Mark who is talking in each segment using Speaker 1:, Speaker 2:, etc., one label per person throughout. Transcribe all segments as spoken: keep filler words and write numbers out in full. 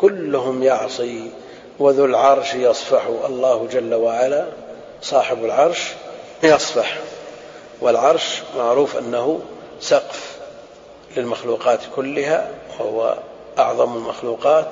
Speaker 1: كلهم يعصي وذو العرش يصفح. الله جل وعلا صاحب العرش يصفح، والعرش معروف أنه سقف للمخلوقات كلها وهو أعظم المخلوقات،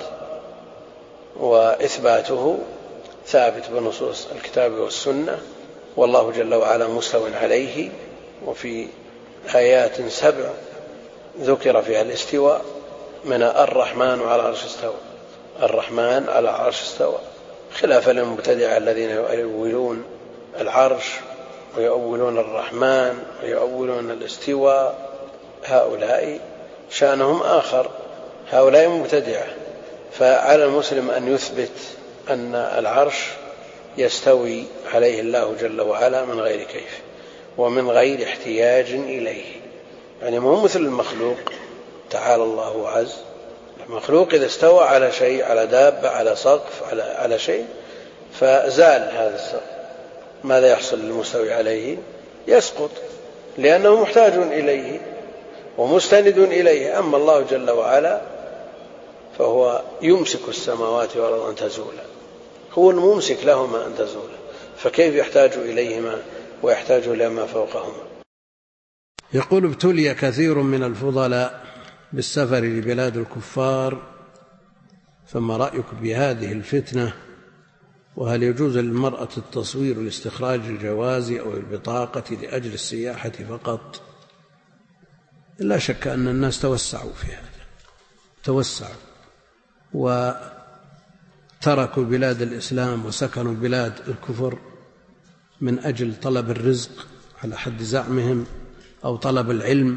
Speaker 1: وإثباته ثابت بنصوص الكتاب والسنة، والله جل وعلا مستو عليه. وفي آيات سبع ذكر فيها الاستواء، من الرحمن على العرش استوى، الرحمن على العرش استوى، خلافا للمبتدعة الذين يؤولون العرش ويؤولون الرحمن ويؤولون الاستواء، هؤلاء شأنهم آخر، هؤلاء مبتدعة. فعلى المسلم أن يثبت أن العرش يستوي عليه الله جل وعلا من غير كيف ومن غير احتياج إليه، يعني ما هو مثل المخلوق، تعالى الله عز. المخلوق إذا استوى على شيء، على دابة، على سقف، على, على شيء، فزال هذا السقف، ماذا يحصل للمستوي عليه؟ يسقط، لأنه محتاج إليه ومستند إليه. أما الله جل وعلا فهو يمسك السماوات والأرض أن تزولا، هو الممسك لهما أن تزولا، فكيف يحتاج إليهما ويحتاج لما فوقهما؟
Speaker 2: يقول: ابتلي كثير من الفضلاء بالسفر لبلاد الكفار، فما رأيك بهذه الفتنة؟ وهل يجوز للمرأة التصوير لاستخراج الجواز أو البطاقة لأجل السياحة فقط؟ لا شك أن الناس توسعوا في هذا، توسعوا وتركوا بلاد الإسلام وسكنوا بلاد الكفر من أجل طلب الرزق على حد زعمهم أو طلب العلم.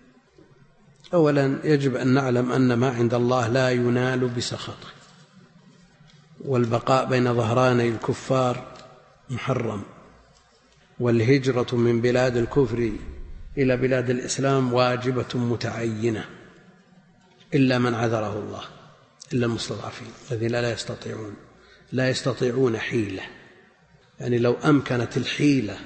Speaker 2: أولا يجب أن نعلم أن ما عند الله لا ينال بسخطه، والبقاء بين ظهراني الكفار محرم، والهجرة من بلاد الكفر إلى بلاد الإسلام واجبة متعينة، إلا من عذره الله، إلا المستضعفين الذين لا يستطيعون لا يستطيعون حيلة. يعني لو أمكنت الحيلة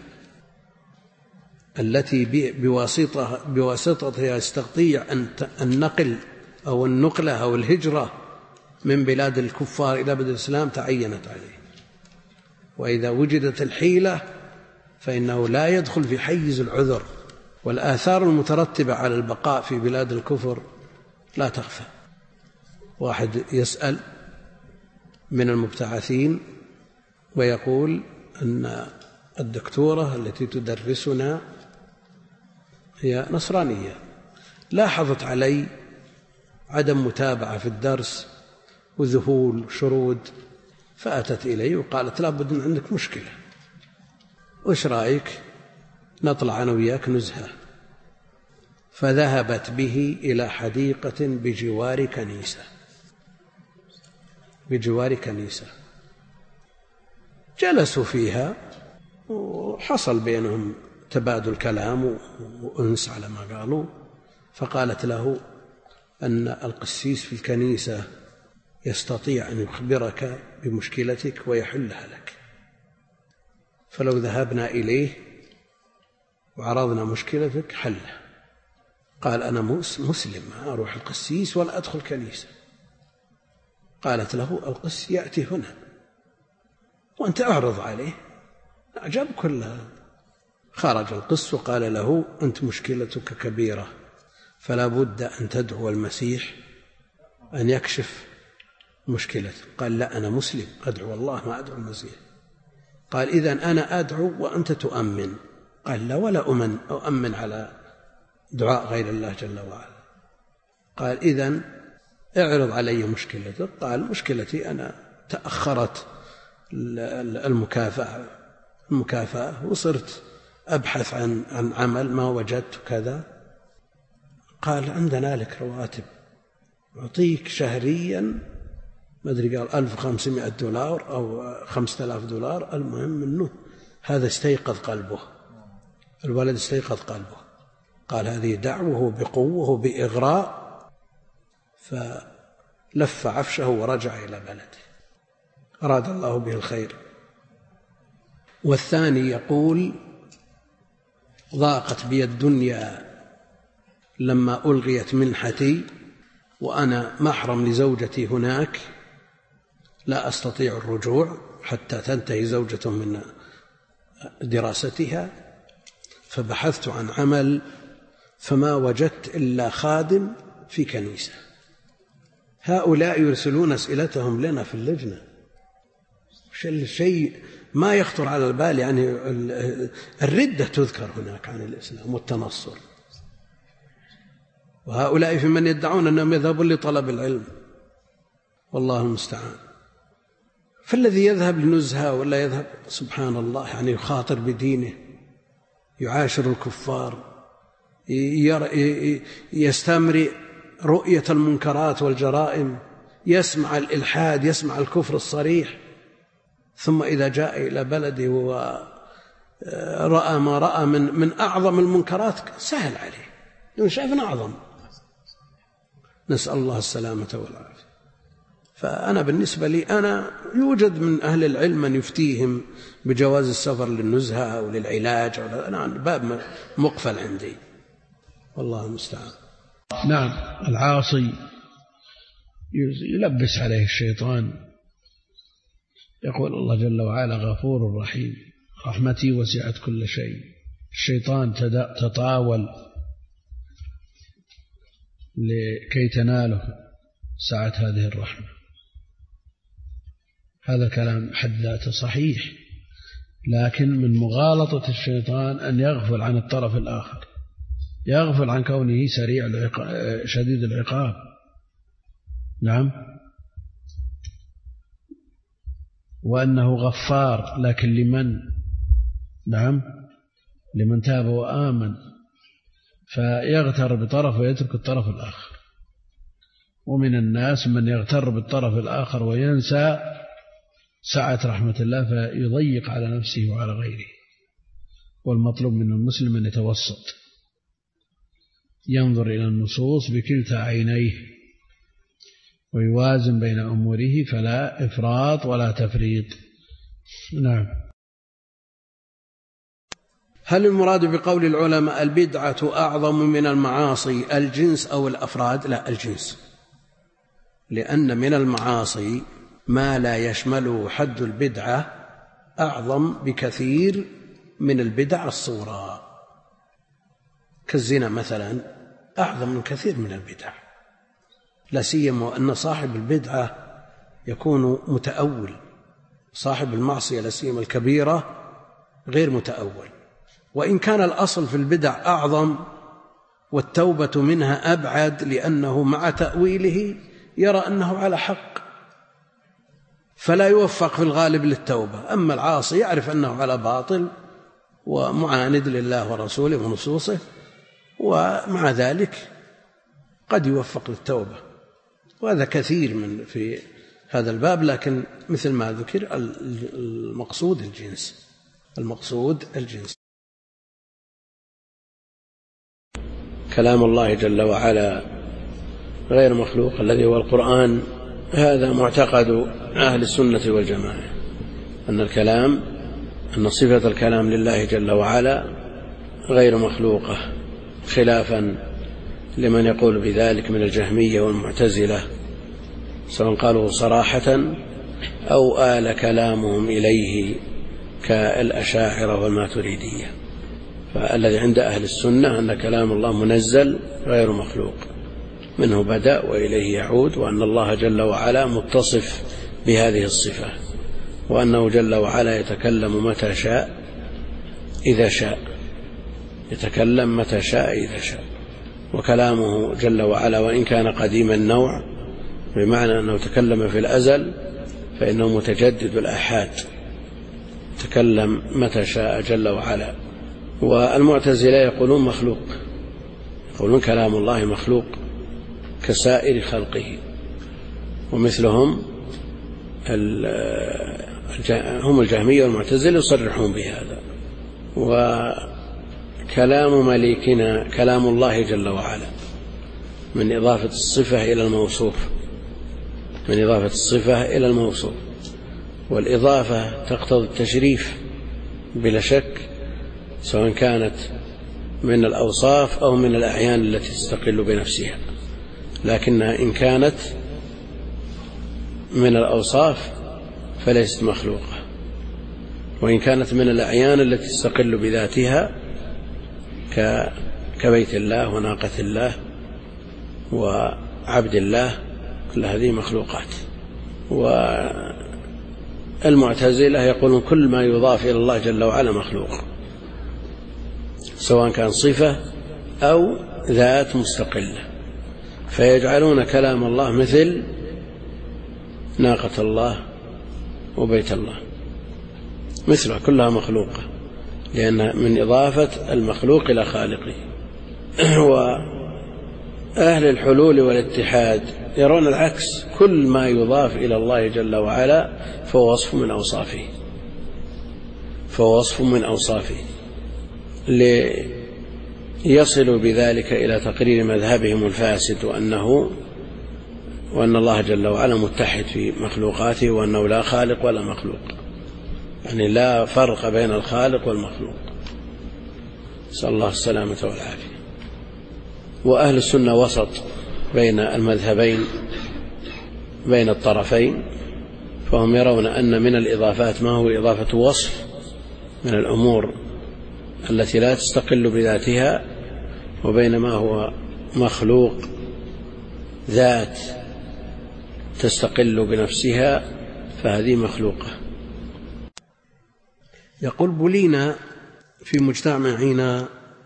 Speaker 2: التي بواسطتها بواسطتها يستطيع النقل أو النقلة أو الهجرة من بلاد الكفار إلى بلاد الإسلام تعينت عليه، وإذا وجدت الحيلة فإنه لا يدخل في حيز العذر، والآثار المترتبة على البقاء في بلاد الكفر لا تخفى. واحد يسأل من المبتعثين ويقول أن الدكتورة التي تدرسنا هي نصرانية، لاحظت علي عدم متابعة في الدرس وذهول وشرود، فأتت إلي وقالت: لا بد من عندك مشكلة، وش رأيك نطلع أنا وياك نزهة؟ فذهبت به إلى حديقة بجوار كنيسة بجوار كنيسة جلسوا فيها وحصل بينهم تبادل كلام وأنس على ما قالوا. فقالت له أن القسيس في الكنيسة يستطيع أن يخبرك بمشكلتك ويحلها لك، فلو ذهبنا إليه وعرضنا مشكلتك حلها. قال: أنا مسلم، أروح القسيس ولا أدخل كنيسة. قالت له: القس يأتي هنا وأنت أعرض عليه. أعجب كلها. خرج القس وقال له: أنت مشكلتك كبيرة، فلا بد أن تدعو المسيح أن يكشف مشكلتك. قال: لا، أنا مسلم أدعو الله ما أدعو المسيح. قال: إذن أنا أدعو وأنت تؤمن. قال: لا، ولا أؤمن أؤمن على دعاء غير الله جل وعلا. قال: إذن اعرض علي مشكلتك. قال: مشكلتي أنا تأخرت المكافأة المكافأة وصرت أبحث عن عن عمل ما وجدت كذا. قال: عندنا لك رواتب، أعطيك شهريا ما أدري قال ألف وخمسمائة دولار أو خمسة آلاف دولار. المهم أنه هذا استيقظ قلبه، الولد استيقظ قلبه. قال: هذه دعوه بقوة بإغراء، فلف عفشه ورجع إلى بلده، أراد الله به الخير. والثاني يقول: ضاقت بي الدنيا لما ألغيت منحتي وأنا محرم لزوجتي هناك لا أستطيع الرجوع حتى تنتهي زوجته من دراستها، فبحثت عن عمل فما وجدت إلا خادم في كنيسة. هؤلاء يرسلون أسئلتهم لنا في اللجنة، شيء ما يخطر على البال. يعني الردة تذكر هناك عن الإسلام والتنصر، وهؤلاء في من يدعون أنهم يذهبون لطلب العلم، والله المستعان. فالذي يذهب لنزهة ولا يذهب سبحان الله يعني يخاطر بدينه، يعاشر الكفار، يستمرئ رؤية المنكرات والجرائم، يسمع الإلحاد، يسمع الكفر الصريح، ثم إذا جاء إلى بلده ورأى ما رأى من, من أعظم المنكرات سهل عليه، لأنه شايف أعظم. نسأل الله السلامة والعافية. فأنا بالنسبة لي أنا يوجد من أهل العلم من يفتيهم بجواز السفر للنزهة أو للعلاج أو أنا باب مقفل عندي، والله المستعان.
Speaker 3: نعم، العاصي يلبس عليه الشيطان، يقول الله جل وعلا غفور رحيم، رحمتي وسعت كل شيء. الشيطان تطاول لكي تناله سعة هذه الرحمة. هذا كلام حد ذاته صحيح، لكن من مغالطة الشيطان أن يغفل عن الطرف الآخر، يغفل عن كونه سريع العقاب شديد العقاب. نعم، وأنه غفار، لكن لمن؟ نعم، لمن تاب وآمن، فيغتر بطرف ويترك الطرف الآخر. ومن الناس من يغتر بالطرف الآخر وينسى سعة رحمة الله فيضيق على نفسه وعلى غيره. والمطلوب من المسلم أن يتوسط، ينظر إلى النصوص بكلتا عينيه ويوازن بين أموره، فلا إفراط ولا تفريط. نعم.
Speaker 2: هل المراد بقول العلماء البدعة أعظم من المعاصي الجنس أو الأفراد؟ لا، الجنس، لأن من المعاصي ما لا يشمله حد البدعة أعظم بكثير من البدع الصغرى، كالزنا مثلا أعظم من كثير من البدع، لا سيما أن صاحب البدعة يكون متأول، صاحب المعصية لا سيما الكبيرة غير متأول. وإن كان الأصل في البدع أعظم والتوبة منها أبعد، لأنه مع تأويله يرى أنه على حق فلا يوفق في الغالب للتوبة. أما العاصي يعرف أنه على باطل ومعاند لله ورسوله ونصوصه، ومع ذلك قد يوفق للتوبة، وهذا كثير من في هذا الباب. لكن مثل ما ذكر المقصود الجنس، المقصود الجنس.
Speaker 1: كلام الله جل وعلا غير مخلوق الذي هو القرآن، هذا معتقد أهل السنة والجماعة، أن الكلام أن صفة الكلام لله جل وعلا غير مخلوقة، خلافا لمن يقول بذلك من الجهمية والمعتزلة، سواء قالوا صراحة أو آل كلامهم إليه كالأشاعرة والماتريدية. فالذي عند أهل السنة أن كلام الله منزل غير مخلوق، منه بدأ وإليه يعود، وأن الله جل وعلا متصف بهذه الصفة، وأنه جل وعلا يتكلم متى شاء إذا شاء، يتكلم متى شاء إذا شاء. وكلامه جل وعلا وإن كان قديم النوع، بمعنى أنه تكلم في الأزل، فإنه متجدد الآحاد، تكلم متى شاء جل وعلا. والمعتزلة يقولون مخلوق، يقولون كلام الله مخلوق كسائر خلقه، ومثلهم هم الجهمية والمعتزلة يصرحون بهذا. وكلام مليكنا كلام الله جل وعلا من إضافة الصفة إلى الموصوف، من إضافة الصفة إلى الموصوف، والإضافة تقتضي التشريف بلا شك، سواء كانت من الأوصاف أو من الأعيان التي تستقل بنفسها.
Speaker 2: لكنها إن كانت من الأوصاف فليست مخلوقة، وإن كانت من الأعيان التي تستقل بذاتها كبيت الله وناقة الله وعبد الله، كل هذه مخلوقات. والمعتزلة يقولون كل ما يضاف إلى الله جل وعلا مخلوق، سواء كان صفة أو ذات مستقلة، فيجعلون كلام الله مثل ناقة الله وبيت الله، مثلها كلها مخلوقة، لأن من إضافة المخلوق إلى خالقه. وأهل الحلول والاتحاد يرون العكس، كل ما يضاف إلى الله جل وعلا فهو وصف من أوصافه، فهو وصف من أوصافه، ليصلوا بذلك إلى تقرير مذهبهم الفاسد، وأنه وأن الله جل وعلا متحد في مخلوقاته، وأنه لا خالق ولا مخلوق، يعني لا فرق بين الخالق والمخلوق، نسأل الله السلامة والعافية. وأهل السنة وسط بين المذهبين، بين الطرفين، فهم يرون أن من الإضافات ما هو إضافة وصف من الأمور التي لا تستقل بذاتها، وبين ما هو مخلوق ذات تستقل بنفسها، فهذه مخلوقة.
Speaker 3: يقول: بلينا في مجتمعنا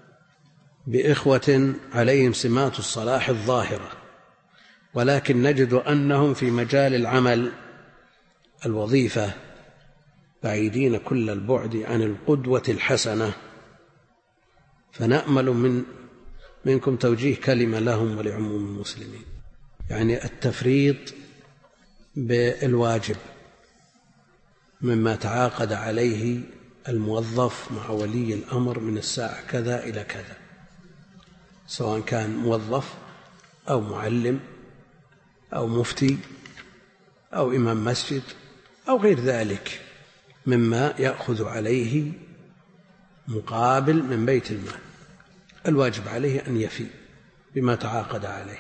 Speaker 3: بإخوة عليهم سمات الصلاح الظاهرة، ولكن نجد أنهم في مجال العمل الوظيفة بعيدين كل البعد عن القدوة الحسنة، فنأمل من منكم توجيه كلمة لهم ولعموم المسلمين. يعني التفريط بالواجب مما تعاقد عليه الموظف مع ولي الأمر من الساعة كذا إلى كذا، سواء كان موظف أو معلم أو مفتي أو إمام مسجد أو غير ذلك مما يأخذ عليه مقابل من بيت المال، الواجب عليه أن يفي بما تعاقد عليه.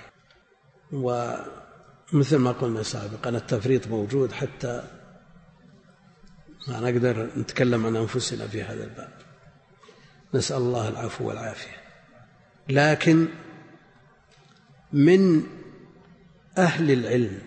Speaker 3: ومثل ما قلنا سابقا التفريط موجود، حتى ما نقدر نتكلم عن أنفسنا في هذا الباب، نسأل الله العفو والعافية. لكن من أهل العلم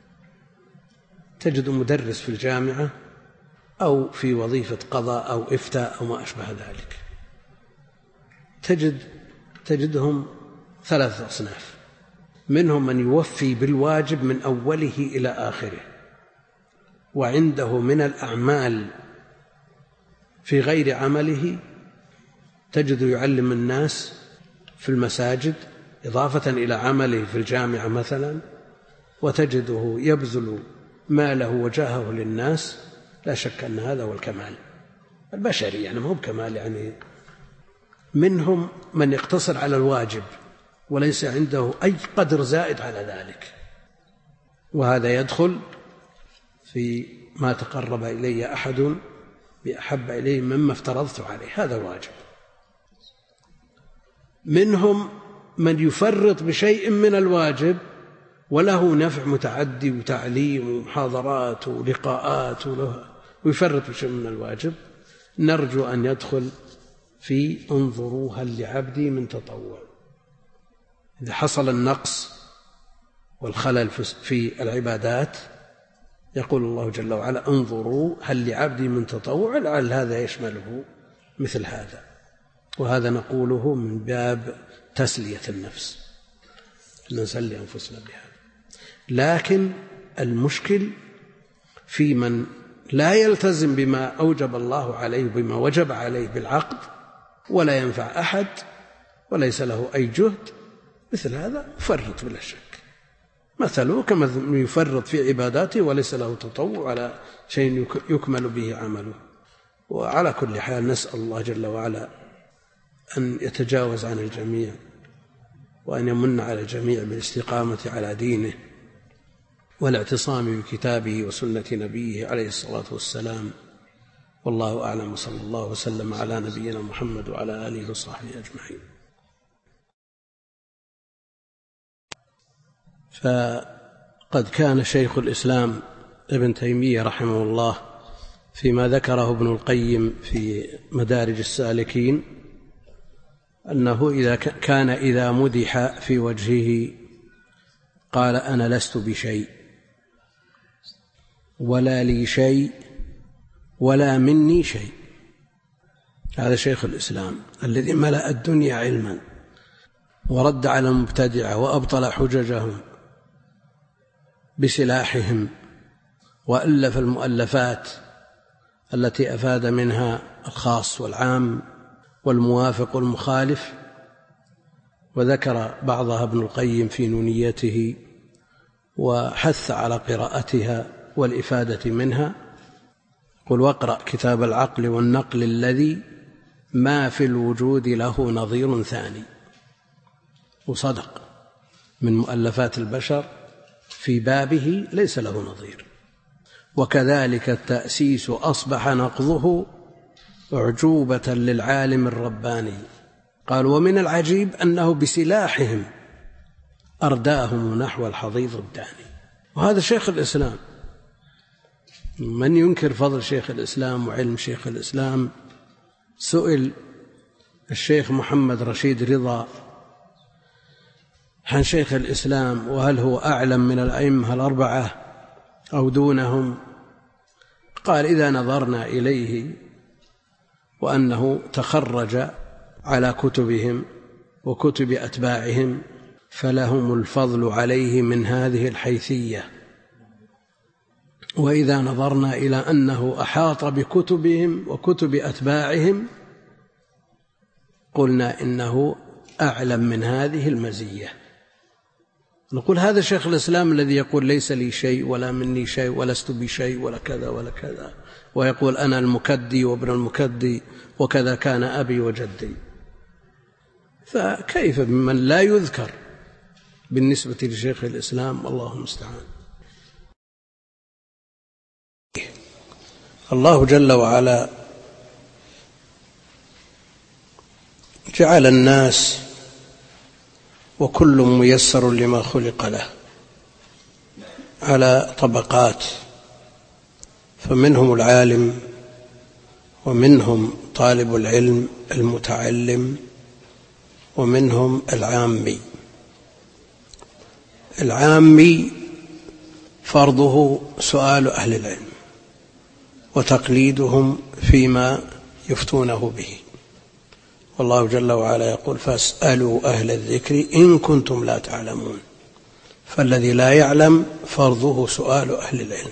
Speaker 3: تجد مدرس في الجامعة أو في وظيفة قضاء أو إفتاء أو ما أشبه ذلك، تجد تجدهم ثلاثة أصناف: منهم من يوفي بالواجب من أوله إلى آخره، وعنده من الأعمال في غير عمله تجد يعلم الناس في المساجد إضافة إلى عمله في الجامعة مثلا، وتجده يبذل ماله وجاهه للناس. لا شك أن هذا هو الكمال البشري، يعني ما هو بكمال. يعني منهم من يقتصر على الواجب وليس عنده أي قدر زائد على ذلك، وهذا يدخل في ما تقرب إلي أحد بأحب إليه مما افترضت عليه، هذا واجب. منهم من يفرط بشيء من الواجب وله نفع متعدي وتعليم ومحاضرات ولقاءات ويفرط بشيء من الواجب، نرجو أن يدخل في انظروا هل لعبدي من تطوع. إذا حصل النقص والخلل في العبادات يقول الله جل وعلا انظروا هل لعبدي من تطوع، لعل هذا يشمله مثل هذا. وهذا نقوله من باب تسلية النفس، نسلي أنفسنا بهذا. لكن المشكل في من لا يلتزم بما أوجب الله عليه بما وجب عليه بالعقد ولا ينفع أحد وليس له أي جهد، مثل هذا يفرط بلا شك. مثله كما يفرط في عباداته وليس له تطوع على شيء يكمل به عمله. وعلى كل حال نسأل الله جل وعلا أن يتجاوز عن الجميع وأن يمن على الجميع بالاستقامة على دينه والاعتصام بكتابه وسنة نبيه عليه الصلاة والسلام. والله أعلم، وصلى الله وسلم على نبينا محمد وعلى آله وصحبه أجمعين.
Speaker 2: فقد كان شيخ الإسلام ابن تيمية رحمه الله فيما ذكره ابن القيم في مدارج السالكين أنه إذا كان إذا مدح في وجهه قال أنا لست بشيء ولا لي شيء ولا مني شيء. هذا شيخ الإسلام الذي ملأ الدنيا علما ورد على المبتدعة وأبطل حججهم بسلاحهم وألف المؤلفات التي أفاد منها الخاص والعام والموافق والمخالف، وذكر بعضها ابن القيم في نونيته وحث على قراءتها والإفادة منها. قل واقرأ كتاب العقل والنقل الذي ما في الوجود له نظير ثاني. وصدق، من مؤلفات البشر في بابه ليس له نظير. وكذلك التأسيس أصبح نقضه أعجوبة للعالم الرباني. قال ومن العجيب أنه بسلاحهم أرداهم نحو الحضيض الداني. وهذا شيخ الإسلام. من ينكر فضل شيخ الإسلام وعلم شيخ الإسلام؟ سئل الشيخ محمد رشيد رضا عن شيخ الإسلام وهل هو أعلم من الأئمة الأربعة أو دونهم؟ قال إذا نظرنا إليه وأنه تخرج على كتبهم وكتب أتباعهم فلهم الفضل عليه من هذه الحيثية، وإذا نظرنا إلى أنه أحاط بكتبهم وكتب أتباعهم قلنا إنه أعلم من هذه المزية. نقول هذا شيخ الإسلام الذي يقول ليس لي شيء ولا مني شيء ولست بشيء ولا كذا ولا كذا، ويقول أنا المكدي وابن المكدي وكذا كان أبي وجدي، فكيف بمن لا يذكر بالنسبة لشيخ الإسلام؟ الله المستعان. الله جل وعلا جعل الناس وكل ميسر لما خلق له على طبقات، فمنهم العالم ومنهم طالب العلم المتعلم ومنهم العامي. العامي فرضه سؤال أهل العلم وتقليدهم فيما يفتونه به، والله جل وعلا يقول فاسألوا أهل الذكر إن كنتم لا تعلمون. فالذي لا يعلم فرضه سؤال أهل العلم،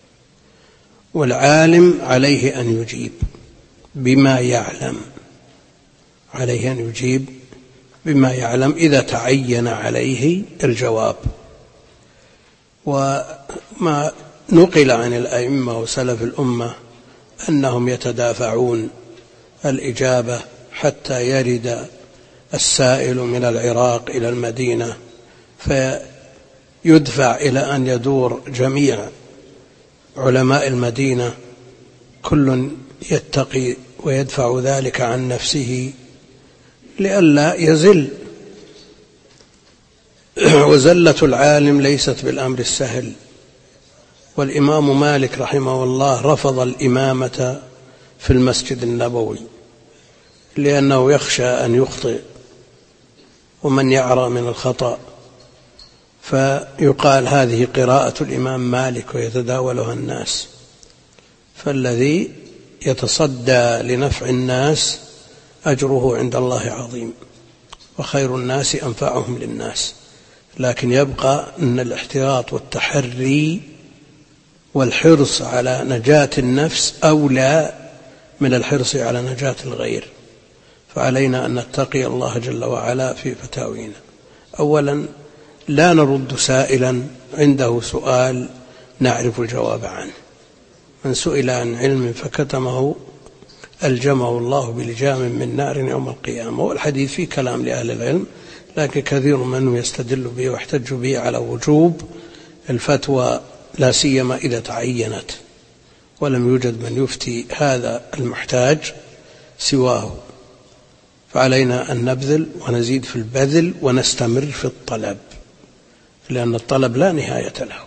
Speaker 2: والعالم عليه أن يجيب بما يعلم، عليه أن يجيب بما يعلم إذا تعين عليه الجواب. وما نقل عن الأئمة وسلف الأمة أنهم يتدافعون الإجابة حتى يرد السائل من العراق إلى المدينة فيدفع إلى أن يدور جميع علماء المدينة كل يتقي ويدفع ذلك عن نفسه لئلا يزل. وزلة العالم ليست بالأمر السهل. والإمام مالك رحمه الله رفض الإمامة في المسجد النبوي لأنه يخشى أن يخطئ ومن يعرى من الخطأ، فيقال هذه قراءة الإمام مالك ويتداولها الناس. فالذي يتصدى لنفع الناس أجره عند الله عظيم، وخير الناس أنفعهم للناس. لكن يبقى أن الاحتياط والتحري والحرص على نجاة النفس أولى من الحرص على نجاة الغير. فعلينا أن نتقي الله جل وعلا في فتاوينا. أولا لا نرد سائلا عنده سؤال نعرف الجواب عنه. من سئل عن علم فكتمه ألجمه الله بلجام من نار يوم القيامة. والحديث فيه كلام لأهل العلم، لكن كثير منهم يستدل به ويحتج به على وجوب الفتوى، لا سيما إذا تعينت ولم يوجد من يفتي هذا المحتاج سواه. فعلينا أن نبذل ونزيد في البذل ونستمر في الطلب، لأن الطلب لا نهاية له،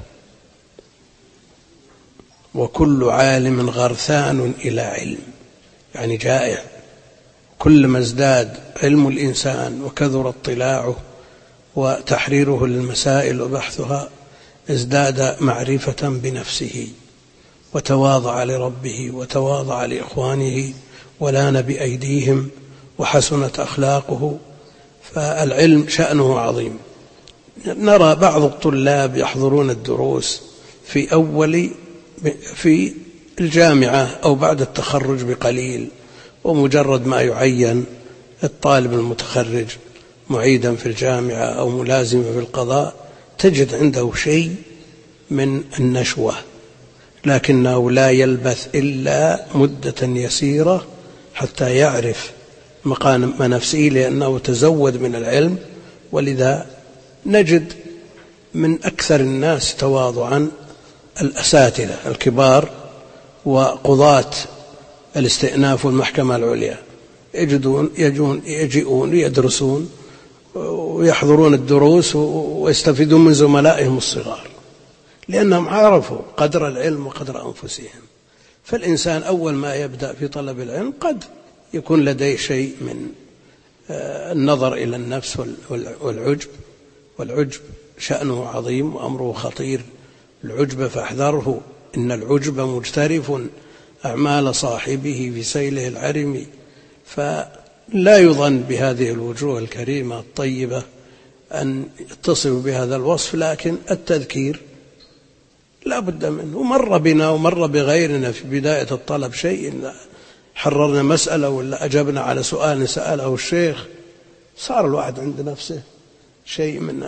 Speaker 2: وكل عالم غرثان إلى علم، يعني جائع. كلما ازداد علم الإنسان وكثر اطلاعه وتحريره للمسائل وبحثها ازداد معرفة بنفسه وتواضع لربه وتواضع لإخوانه ولان بأيديهم وحسنت أخلاقه. فالعلم شأنه عظيم. نرى بعض الطلاب يحضرون الدروس في أول في الجامعة أو بعد التخرج بقليل، ومجرد ما يعين الطالب المتخرج معيدا في الجامعة أو ملازما في القضاء تجد عنده شيء من النشوة، لكنه لا يلبث إلا مدة يسيرة حتى يعرف مقام نفسه، لأنه تزود من العلم. ولذا نجد من أكثر الناس تواضعا الأساتذة الكبار وقضاة الاستئناف والمحكمة العليا، يجدون يجون يجيئون يدرسون ويحضرون الدروس ويستفيدون من زملائهم الصغار، لأنهم عرفوا قدر العلم وقدر أنفسهم. فالإنسان أول ما يبدأ في طلب العلم قد يكون لديه شيء من النظر إلى النفس والعجب، والعجب شأنه عظيم وأمره خطير. العجب فاحذره، إن العجب مجترف أعمال صاحبه في سيله العرم. فلا يظن بهذه الوجوه الكريمة الطيبة أن يتصف بهذا الوصف، لكن التذكير لا بد منه. ومر بنا ومر بغيرنا في بداية الطلب شيء، حررنا مسألة ولا أجبنا على سؤال سأله الشيخ، صار الواحد عند نفسه شيء من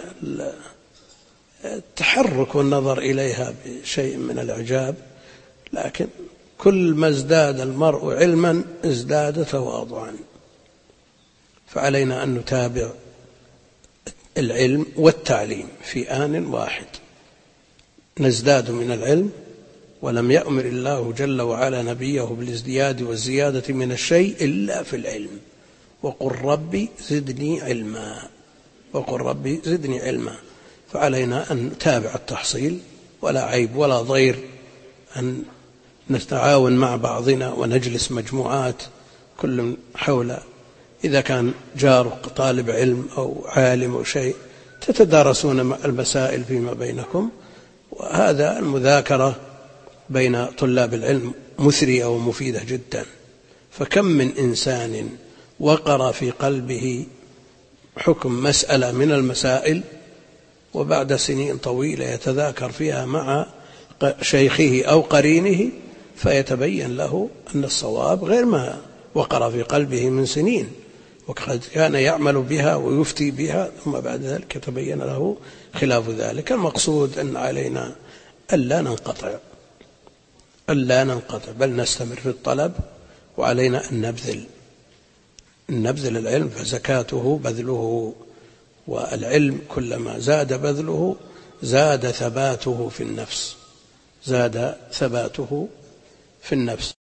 Speaker 2: التحرك والنظر إليها بشيء من الإعجاب. لكن كل ما ازداد المرء علما ازداد تواضعا. فعلينا أن نتابع العلم والتعليم في آن واحد، نزداد من العلم، ولم يأمر الله جل وعلا نبيه بالازدياد والزيادة من الشيء إلا في العلم. وقل ربي زدني علما، وقل ربي زدني علما. فعلينا أن نتابع التحصيل، ولا عيب ولا ضير أن نتعاون مع بعضنا ونجلس مجموعات كل حول، إذا كان جارك طالب علم أو عالم أو شيء تتدارسون المسائل فيما بينكم. وهذا المذاكرة بين طلاب العلم مثرية ومفيدة جدا. فكم من إنسان وقر في قلبه حكم مسألة من المسائل وبعد سنين طويلة يتذاكر فيها مع شيخه أو قرينه فيتبين له أن الصواب غير ما وقر في قلبه من سنين، وقد كان يعمل بها ويفتي بها ثم بعد ذلك يتبين له خلاف ذلك. المقصود أن علينا ألا ننقطع ألا ننقطع بل نستمر في الطلب، وعلينا أن نبذل نبذل العلم، فزكاته بذله، والعلم كلما زاد بذله زاد ثباته في النفس زاد ثباته في النفس.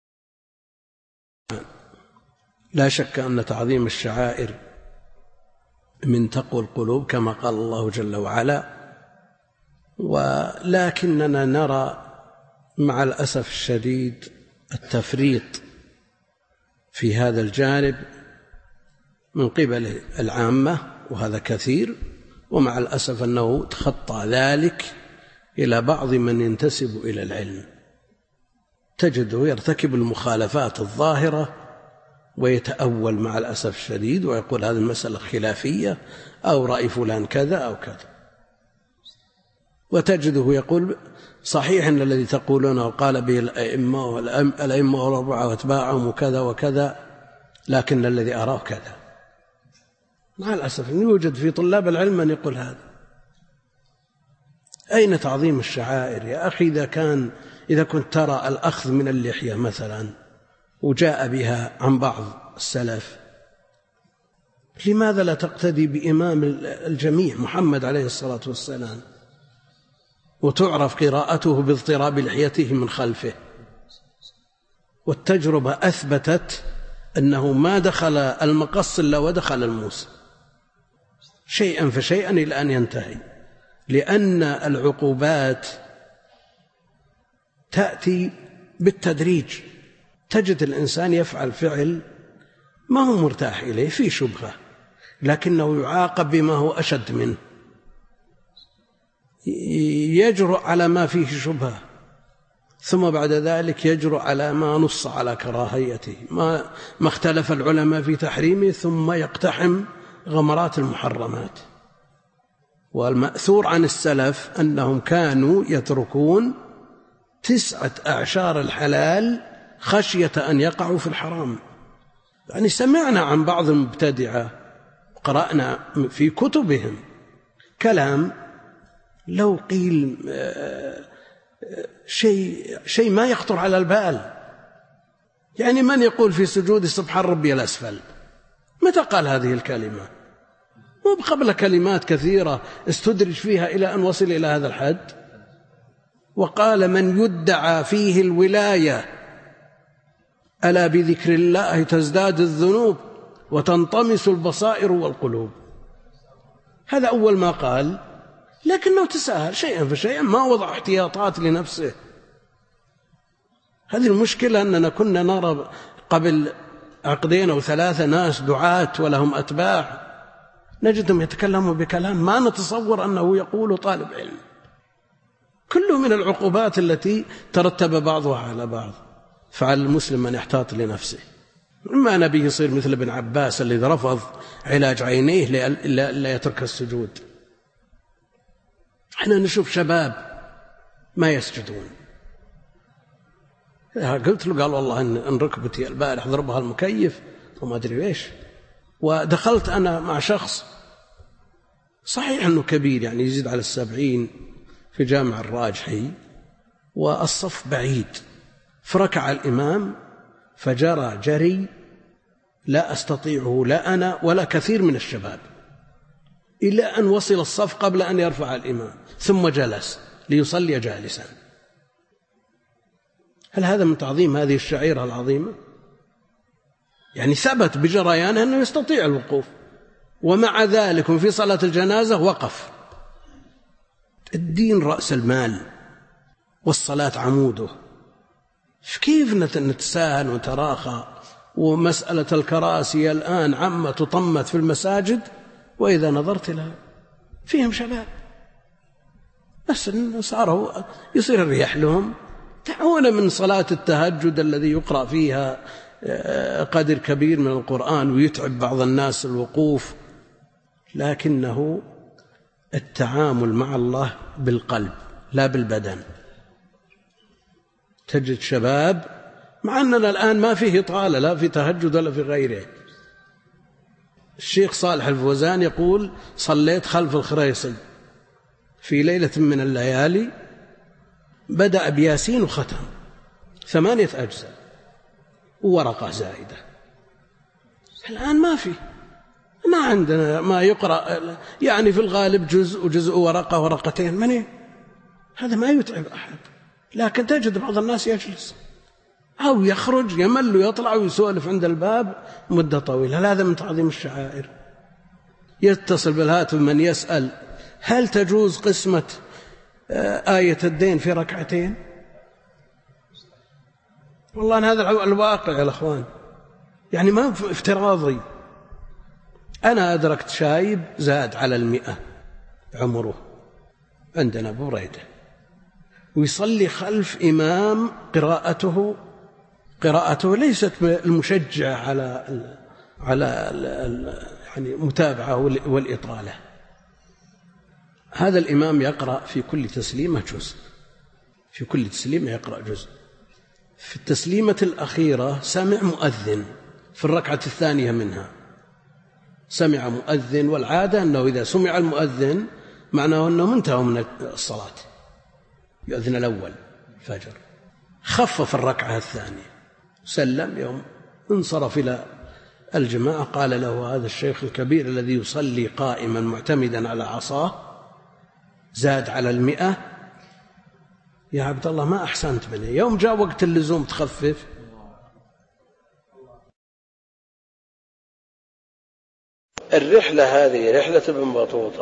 Speaker 2: لا شك أن تعظيم الشعائر من تقوى القلوب كما قال الله جل وعلا، ولكننا نرى مع الأسف الشديد التفريط في هذا الجانب من قبل العامة، وهذا كثير، ومع الأسف أنه تخطى ذلك إلى بعض من ينتسب إلى العلم، تجده يرتكب المخالفات الظاهرة ويتأول مع الأسف الشديد ويقول هذه المسألة خلافية أو رأي فلان كذا أو كذا، وتجده يقول صحيح أن الذي تقولونه قال به الأئمة والأئمة والأربعة واتباعهم وكذا وكذا، لكن الذي أراه كذا. مع الأسف أن يوجد في طلاب العلم من يقول هذا. أين تعظيم الشعائر يا أخي؟ إذا كان إذا كنت ترى الأخذ من اللحية مثلا وجاء بها عن بعض السلف، لماذا لا تقتدي بإمام الجميع محمد عليه الصلاة والسلام وتعرف قراءته باضطراب لحيته من خلفه؟ والتجربة أثبتت أنه ما دخل المقص إلا ودخل الموس، شيئا فشيئا إلى أن ينتهي. لأن العقوبات تأتي بالتدريج. تجد الإنسان يفعل فعل ما هو مرتاح إليه، في شبهة، لكنه يعاقب بما هو أشد منه، يجرؤ على ما فيه شبهة، ثم بعد ذلك يجرؤ على ما نص على كراهيته، ما ما اختلف العلماء في تحريمه، ثم يقتحم غمرات المحرمات. والمأثور عن السلف أنهم كانوا يتركون تسعة أعشار الحلال خشية أن يقعوا في الحرام. يعني سمعنا عن بعض المبتدعة، قرأنا في كتبهم كلام لو قيل شيء شيء ما يخطر على البال. يعني من يقول في سجود سبحان ربي الأسفل؟ متى قال هذه الكلمة؟ وقبل كلمات كثيرة استدرج فيها إلى أن وصل إلى هذا الحد. وقال من يدعى فيه الولاية ألا بذكر الله تزداد الذنوب وتنطمس البصائر والقلوب. هذا أول ما قال، لكنه تساهل شيئا فشيئا، ما وضع احتياطات لنفسه. هذه المشكلة، أننا كنا نرى قبل عقدين أو ثلاثة ناس دعاة ولهم أتباع، نجدهم يتكلموا بكلام ما نتصور أنه يقول طالب علم. كله من العقوبات التي ترتب بعضها على بعض. فعلى المسلم أن يحتاط لنفسه. ما نبي يصير مثل ابن عباس الذي رفض علاج عينيه لا يترك السجود. احنا نشوف شباب ما يسجدون. قلت له، قال والله إن ركبتي البارح ضربها المكيف وما أدري ليش. ودخلت أنا مع شخص صحيح أنه كبير، يعني يزيد على السبعين، في جامع الراجحي، والصف بعيد، فركع الإمام فجرى جري لا أستطيعه لا أنا ولا كثير من الشباب، إلى أن وصل الصف قبل أن يرفع الإمام، ثم جلس ليصلي جالسا. هل هذا من تعظيم هذه الشعيرة العظيمة؟ يعني ثبت بجريانه أنه يستطيع الوقوف، ومع ذلك في صلاة الجنازة وقف. الدين رأس المال والصلاة عموده. كيف نتساهل ونتراخى؟ ومسألة الكراسي الآن عمة تطمت في المساجد، وإذا نظرت لها فيهم شباب بس صاروا يصير الرياح لهم. تعون من صلاة التهجد الذي يقرأ فيها قدر كبير من القرآن ويتعب بعض الناس الوقوف، لكنه التعامل مع الله بالقلب لا بالبدن. تجد شباب، مع أننا الآن ما فيه إطالة لا في تهجد ولا في غيره. الشيخ صالح الفوزان يقول: صليت خلف الخريصي في ليلة من الليالي، بدأ بياسين وختم ثمانية أجزاء وورقة زائدة. الآن ما في، ما عندنا ما يقرأ، يعني في الغالب جزء وجزء ورقة ورقتين منين، هذا ما يتعب أحد. لكن تجد بعض الناس يجلس أو يخرج يمل ويطلع ويسولف عند الباب مدة طويلة. هذا من تعظيم الشعائر. يتصل بالهاتف من يسأل: هل تجوز قسمة آية الدين في ركعتين؟ والله أن هذا الواقع يا الأخوان، يعني ما افتراضي. أنا أدركت شايب زاد على المئة عمره عندنا بريدة، ويصلي خلف إمام قراءته قراءته ليست المشجعة على على يعني متابعة والإطالة. هذا الإمام يقرأ في كل تسليمة جزء، في كل تسليمة يقرأ جزء. في التسليمة الأخيرة سمع مؤذن في الركعة الثانية منها، سمع مؤذن، والعادة أنه إذا سمع المؤذن معناه أنه منتهى من الصلاة، يؤذن الأول الفجر. خفف الركعة الثانية، سلم، يوم انصرف إلى الجماعة قال له هذا الشيخ الكبير الذي يصلي قائما معتمدا على عصاه زاد على المئة، يا عبد الله ما أحسنت منه، يوم جاء وقت اللزوم تخفف.
Speaker 1: الرحلة هذه رحلة ابن بطوطة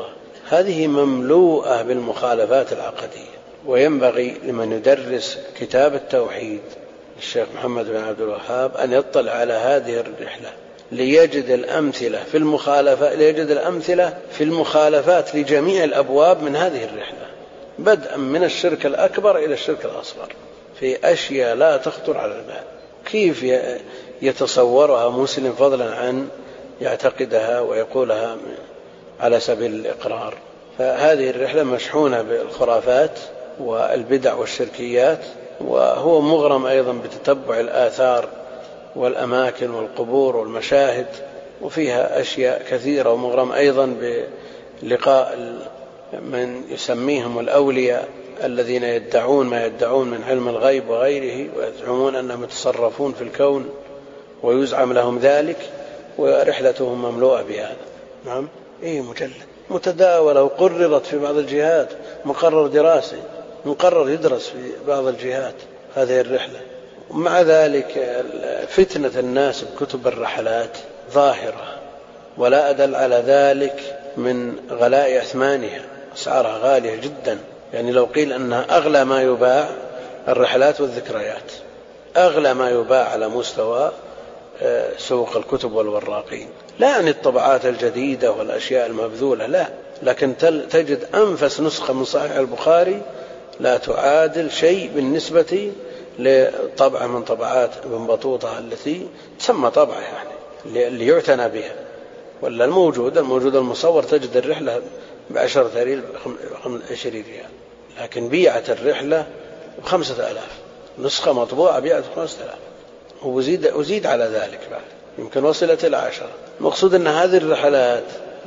Speaker 1: هذه مملوءة بالمخالفات العقدية. وينبغي لمن يدرس كتاب التوحيد الشيخ محمد بن عبد الوهاب أن يطلع على هذه الرحلة ليجد الأمثلة في المخالفة ليجد الأمثلة في المخالفات لجميع الأبواب من هذه الرحلة، بدءا من الشرك الأكبر إلى الشرك الأصغر، في أشياء لا تخطر على البال كيف يتصورها مسلم فضلا عن يعتقدها ويقولها على سبيل الإقرار. فهذه الرحلة مشحونة بالخرافات والبدع والشركيات، وهو مغرم أيضا بتتبع الآثار والأماكن والقبور والمشاهد، وفيها أشياء كثيرة، ومغرم أيضا بلقاء من يسميهم الأولياء الذين يدعون ما يدعون من علم الغيب وغيره، ويزعمون أنهم يتصرفون في الكون ويزعم لهم ذلك، ورحلتهم مملوءة بهذا. نعم، إيه مجلد متداولة وقررت في بعض الجهات، مقرر دراسي مقرر يدرس في بعض الجهات هذه الرحلة. ومع ذلك فتنة الناس بكتب الرحلات ظاهرة، ولا أدل على ذلك من غلاء أثمانها، أسعارها غالية جدا. يعني لو قيل أنها أغلى ما يباع الرحلات والذكريات، أغلى ما يباع على مستوى سوق الكتب والوراقين، لا يعني الطبعات الجديدة والأشياء المبذولة، لا، لكن تجد أنفس نسخة من صحيح البخاري لا تعادل شيء بالنسبة لطبعة من طبعات ابن بطوطة التي تسمى طبعة يعني اللي يعتنى بها. ولا الموجود الموجود المصور تجد الرحلة بعشرة ريال عشرين ريال، لكن بيعت الرحلة بخمسة آلاف، نسخة مطبوعة بيعت بخمسة آلاف، وزيد, وزيد على ذلك بعد، يمكن وصلت إلى عشرة. المقصود أن هذه الرحلات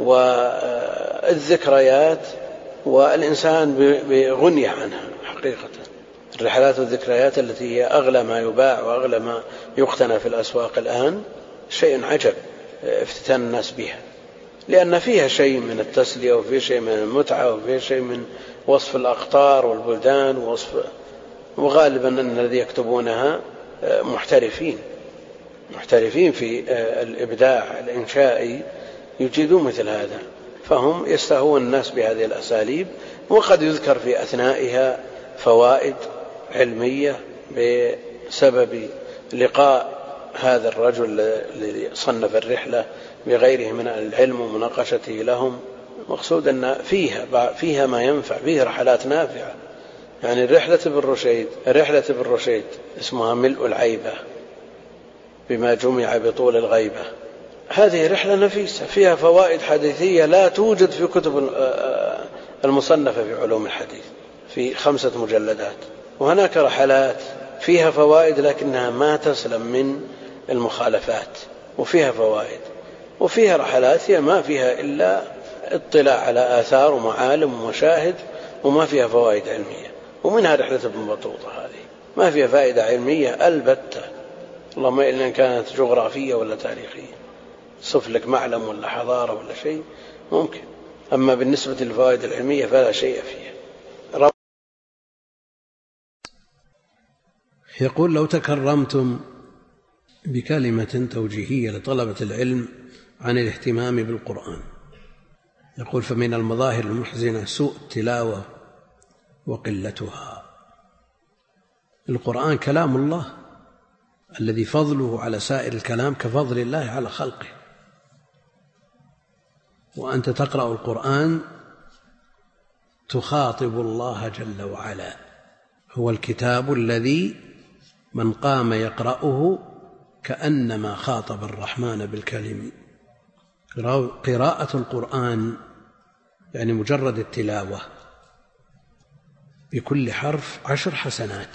Speaker 1: والذكريات والإنسان بغنية عنها حقيقة، الرحلات والذكريات التي هي أغلى ما يباع وأغلى ما يقتنى في الأسواق الآن، شيء عجب افتتان الناس بها، لأن فيها شيء من التسلية، وفيها شيء من المتعة، وفيها شيء من وصف الأقطار والبلدان ووصف، وغالبا أن الذي يكتبونها محترفين محترفين في الإبداع الإنشائي يجيدون مثل هذا، فهم يستهون الناس بهذه الأساليب. وقد يذكر في أثنائها فوائد علمية بسبب لقاء هذا الرجل الذي صنف الرحلة بغيره من العلم ومناقشته لهم. مقصود أن فيها فيها ما ينفع، فيها رحلات نافعة. يعني رحلة ابن رشيد رحلة ابن رشيد اسمها ملء العيبة بما جمع بطول الغيبة، هذه رحلة نفيسة فيها فوائد حديثية لا توجد في كتب المصنفة في علوم الحديث في خمسة مجلدات. وهناك رحلات فيها فوائد لكنها ما تسلم من المخالفات، وفيها فوائد. وفيها رحلات هي ما فيها إلا اطلاع على آثار ومعالم ومشاهد، وما فيها فوائد علمية. ومنها رحلة ابن بطوطة هذه ما فيها فائدة علمية البتة، اللهم إلا إن كانت جغرافية ولا تاريخية، صف لك معلم ولا حضارة ولا شيء ممكن، أما بالنسبة للفوائد العلمية فلا شيء فيها.
Speaker 2: يقول: لو تكرمتم بكلمة توجيهية لطلبة العلم عن الاهتمام بالقرآن. يقول: فمن المظاهر المحزنة سوء التلاوة وقلتها. القرآن كلام الله الذي فضله على سائر الكلام كفضل الله على خلقه، وأنت تقرأ القرآن تخاطب الله جل وعلا، هو الكتاب الذي من قام يقرأه كأنما خاطب الرحمن بالكلم. قراءة القرآن يعني مجرد التلاوة بكل حرف عشر حسنات،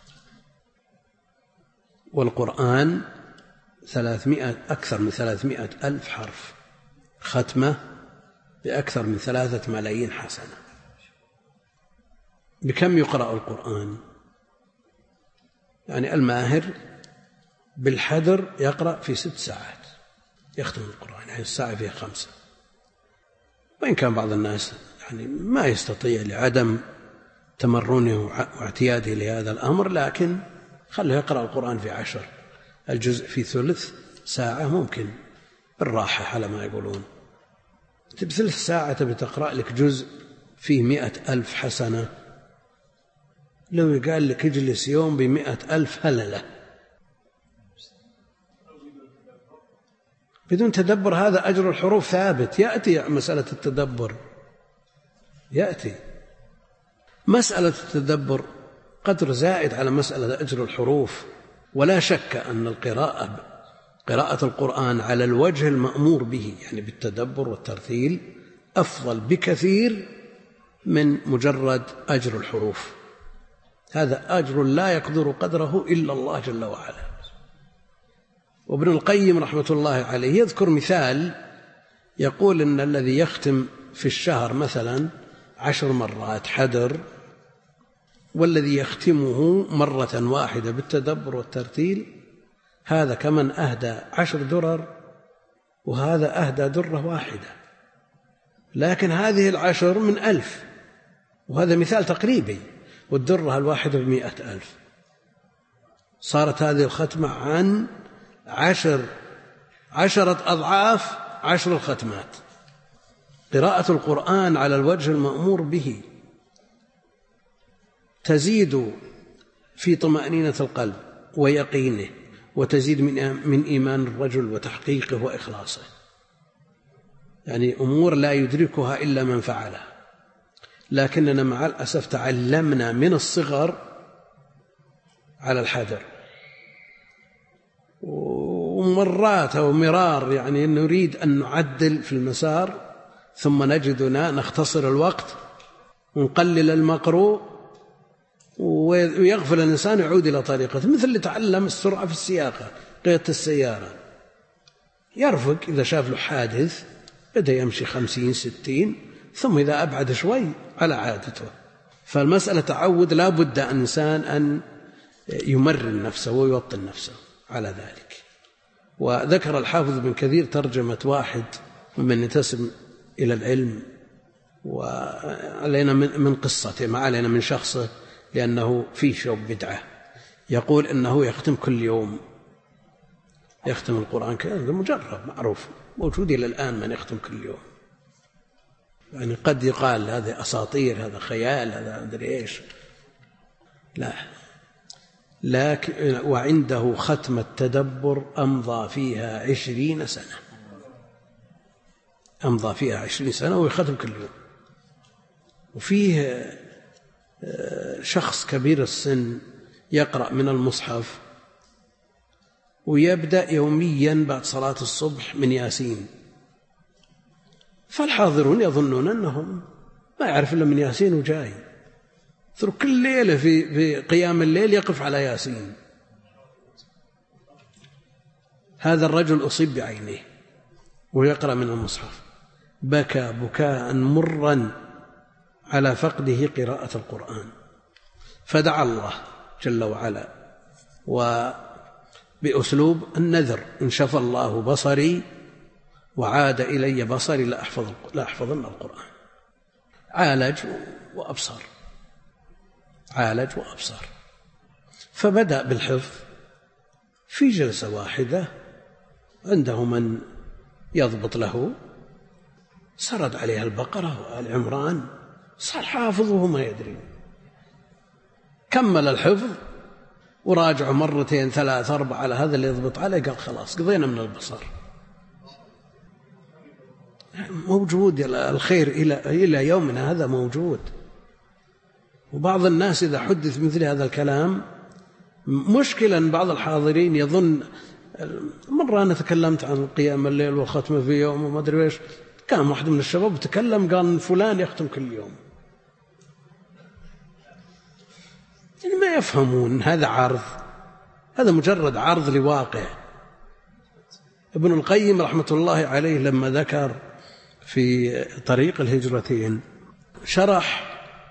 Speaker 2: والقرآن ثلاثمائة أكثر من ثلاثمائة ألف حرف، ختمة بأكثر من ثلاثة ملايين حسنة. بكم يقرأ القرآن؟ يعني الماهر بالحذر يقرأ في ست ساعات يختم القرآن، يعني الساعة فيها خمسة. وإن كان بعض الناس يعني ما يستطيع لعدم تمرنه واعتياده لهذا الأمر، لكن خله يقرأ القرآن في عشر، الجزء في ثلث ساعة ممكن بالراحة على ما يقولون. بثلث ساعة تبي تقرأ لك جزء فيه مئة ألف حسنة، لو يقال لك اجلس يوم بمئة ألف هللة بدون تدبر، هذا أجر الحروف ثابت، يأتي مسألة التدبر، يأتي مسألة التدبر قدر زائد على مسألة أجر الحروف. ولا شك أن القراءة قراءة القرآن على الوجه المأمور به، يعني بالتدبر والترتيل، أفضل بكثير من مجرد أجر الحروف. هذا أجر لا يقدر قدره إلا الله جل وعلا. وابن القيم رحمة الله عليه يذكر مثال، يقول إن الذي يختم في الشهر مثلا عشر مرات حدر، والذي يختمه مرة واحدة بالتدبر والترتيل، هذا كمن أهدى عشر درر وهذا أهدى درة واحدة، لكن هذه العشر من ألف، وهذا مثال تقريبي، والدرة الواحدة بمئة ألف، صارت هذه الختمة عن عشر عشرة أضعاف عشر الختمات. قراءة القرآن على الوجه المأمور به تزيد في طمأنينة القلب ويقينه، وتزيد من إيمان الرجل وتحقيقه وإخلاصه، يعني أمور لا يدركها إلا من فعلها. لكننا مع الأسف تعلمنا من الصغر على الحذر، ومرات أو مرار يعني نريد أن نعدل في المسار، ثم نجدنا نختصر الوقت ونقلل المقروء، ويغفل الإنسان يعود إلى طريقته، مثل اللي تعلم السرعة في السياقة، قيادة السيارة، يرفق إذا شاف له حادث بدأ يمشي خمسين ستين، ثم إذا أبعد شوي على عادته. فالمسألة تعود، لا بد الإنسان أن يمرن نفسه ويوطن نفسه على ذلك. وذكر الحافظ بن كثير ترجمة واحد ممن ينتسب إلى العلم، وعلينا من قصته، ما علينا من شخصه، لأنه فيه شوب بدعة. يقول إنه يختم كل يوم، يختم القرآن، هذا مجرب معروف موجود إلى الآن من يختم كل يوم. يعني قد يقال هذا أساطير، هذا خيال، هذا أدري إيش، لا. لكن وعنده ختم التدبر أمضى فيها عشرين سنة، أمضى فيها عشرين سنة ويختم كل يوم. وفيه شخص كبير السن يقرأ من المصحف ويبدأ يوميا بعد صلاة الصبح من ياسين، فالحاضرون يظنون أنهم ما يعرف إلا من ياسين وجاي، ثم كل ليلة في في قيام الليل يقف على ياسين. هذا الرجل أصيب بعينه ويقرأ من المصحف، بكى بكاء مرا على فقده قراءة القرآن، فدعا الله جل وعلا وبأسلوب النذر: إن شفى الله بصري وعاد إلي بصري لأحفظ لأحفظن القرآن. عالج وأبصر، عالج وأبصر، فبدأ بالحفظ في جلسة واحدة، عنده من يضبط له، سرد عليها البقرة وآل عمران، صار حافظ وهو ما يدري. كمل الحفظ وراجع مرتين ثلاث أربع على هذا اللي يضبط عليه، قال خلاص قضينا من البصر. موجود الخير إلى إلى يومنا هذا موجود. وبعض الناس إذا حدث مثل هذا الكلام، مشكلة أن بعض الحاضرين يظن، مرة أنا تكلمت عن قيام الليل والختمة في يوم وما أدري إيش، كان واحد من الشباب تكلم قال فلان يختم كل يوم، يعني ما يفهمون هذا عرض، هذا مجرد عرض لواقع. ابن القيم رحمة الله عليه لما ذكر في طريق الهجرتين شرح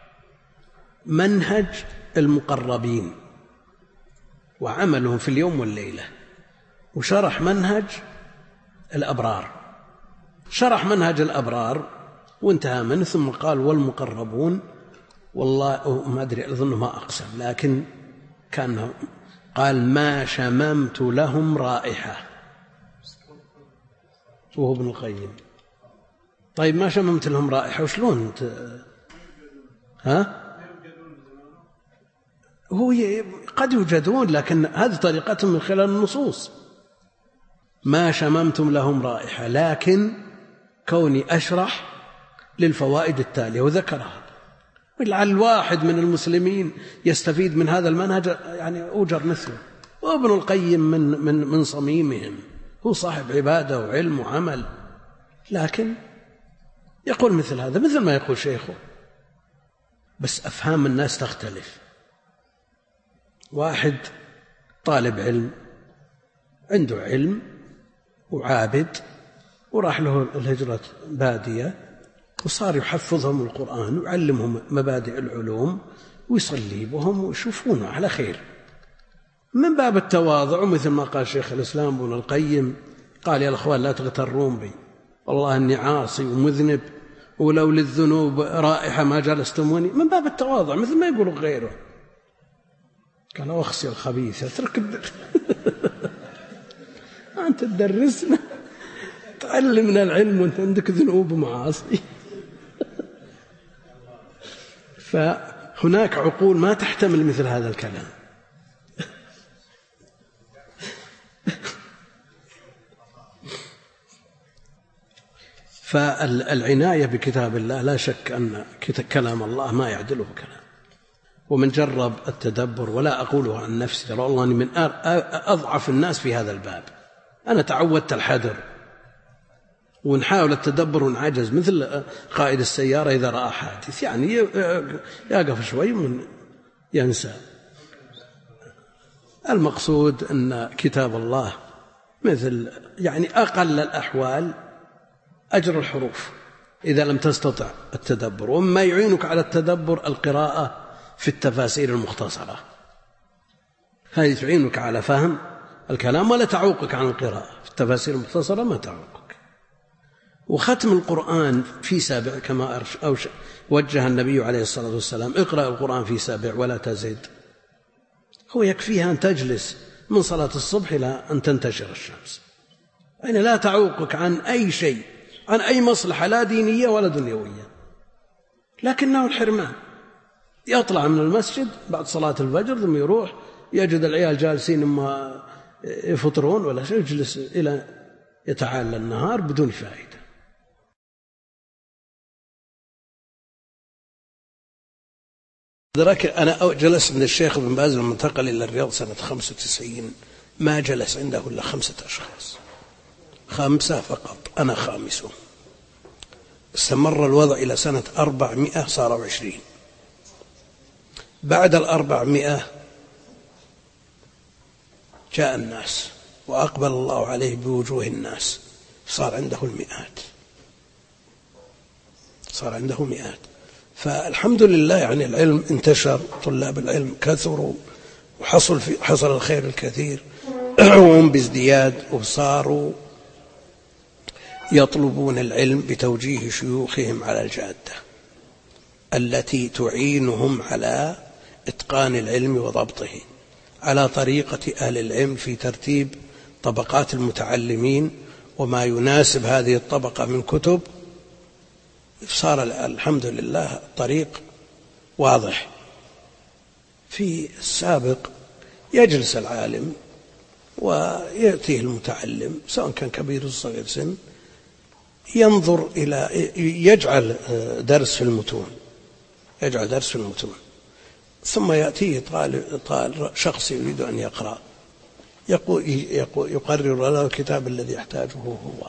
Speaker 2: منهج المقربين وعملهم في اليوم والليلة، وشرح منهج الأبرار. شرح منهج الأبرار وانتهى منه، ثم قال والمقربون، والله ما أدري أظن ما أقسم، لكن كان قال ما شممت لهم رائحة، وهو ابن القيم. طيب ما شممت لهم رائحة وشلون ت... ها؟ هو قد يوجدون، لكن هذه طريقتهم من خلال النصوص. ما شممتم لهم رائحة، لكن كوني أشرح للفوائد التالية وذكرها، ولعل الواحد من المسلمين يستفيد من هذا المنهج يعني أوجر مثله. وابن القيم من, من, من صميمهم، هو صاحب عبادة وعلم وعمل، لكن يقول مثل هذا مثل ما يقول شيخه، بس أفهام الناس تختلف. واحد طالب علم عنده علم وعابد وراح له الهجرة بادية وصار يحفظهم القرآن ويعلمهم مبادئ العلوم ويصلي بهم ويشوفونه على خير، من باب التواضع. مثل ما قال شيخ الإسلام ابن القيم، قال يا الأخوان لا تغترون بي، والله أني عاصي ومذنب، ولو للذنوب رائحة ما جلستموني، من باب التواضع مثل ما يقول غيره. قال أخسي الخبيث اترك الدرس أنت تدرسنا تعلمنا العلم وأنت عندك ذنوب ومعاصي. فهناك عقول ما تحتمل مثل هذا الكلام. فالعناية بكتاب الله لا شك أن كلام الله ما يعدله كلام. ومن جرب التدبر، ولا أقوله عن نفسي، ترى والله أني من أضعف الناس في هذا الباب. أنا تعودت الحذر ونحاول التدبر ونعجز، مثل قائد السيارة إذا رأى حادث يعني يقف شوي من ينسى. المقصود أن كتاب الله مثل يعني أقل الأحوال أجر الحروف إذا لم تستطع التدبر، وما يعينك على التدبر القراءة في التفاسير المختصرة، هذه تعينك على فهم الكلام ولا تعوقك عن القراءة. في التفاسير المختصرة ما تعوقك. وختم القرآن في سابع كما أوش وجه النبي عليه الصلاة والسلام، اقرأ القرآن في سابع ولا تزد. هو يكفيها أن تجلس من صلاة الصبح إلى أن تنتشر الشمس، يعني لا تعوقك عن أي شيء، عن أي مصلحة لا دينية ولا دنيوية. لكنه الحرمان، يطلع من المسجد بعد صلاة الفجر ثم يروح يجد العيال جالسين اما يفطرون ولا شيء، يجلس إلى يتعالى النهار بدون فائدة. درك أنا جلست من الشيخ ابن باز لما انتقل إلى الرياض سنة خمسة وتسعين، ما جلس عنده إلا خمسة أشخاص، خمسة فقط، أنا خامسهم. استمر الوضع إلى سنة أربعمائة، صاروا عشرين. بعد الأربعمائة جاء الناس وأقبل الله عليه بوجوه الناس، صار عنده المئات، صار عنده مئات. فالحمد لله يعني العلم انتشر، طلاب العلم كثروا، وحصل في حصل الخير الكثير وهم بازدياد، وصاروا يطلبون العلم بتوجيه شيوخهم على الجادة التي تعينهم على إتقان العلم وضبطه، على طريقة أهل العلم في ترتيب طبقات المتعلمين وما يناسب هذه الطبقة من كتب. صار الحمد لله الطريق واضح. في السابق يجلس العالم ويأتيه المتعلم سواء كان كبير أو صغير سن، ينظر إلى يجعل درس في المتون، يجعل درس في المتون، ثم يأتيه طالب طالب شخص يريد أن يقرأ، يقول يقرر له الكتاب الذي يحتاجه هو،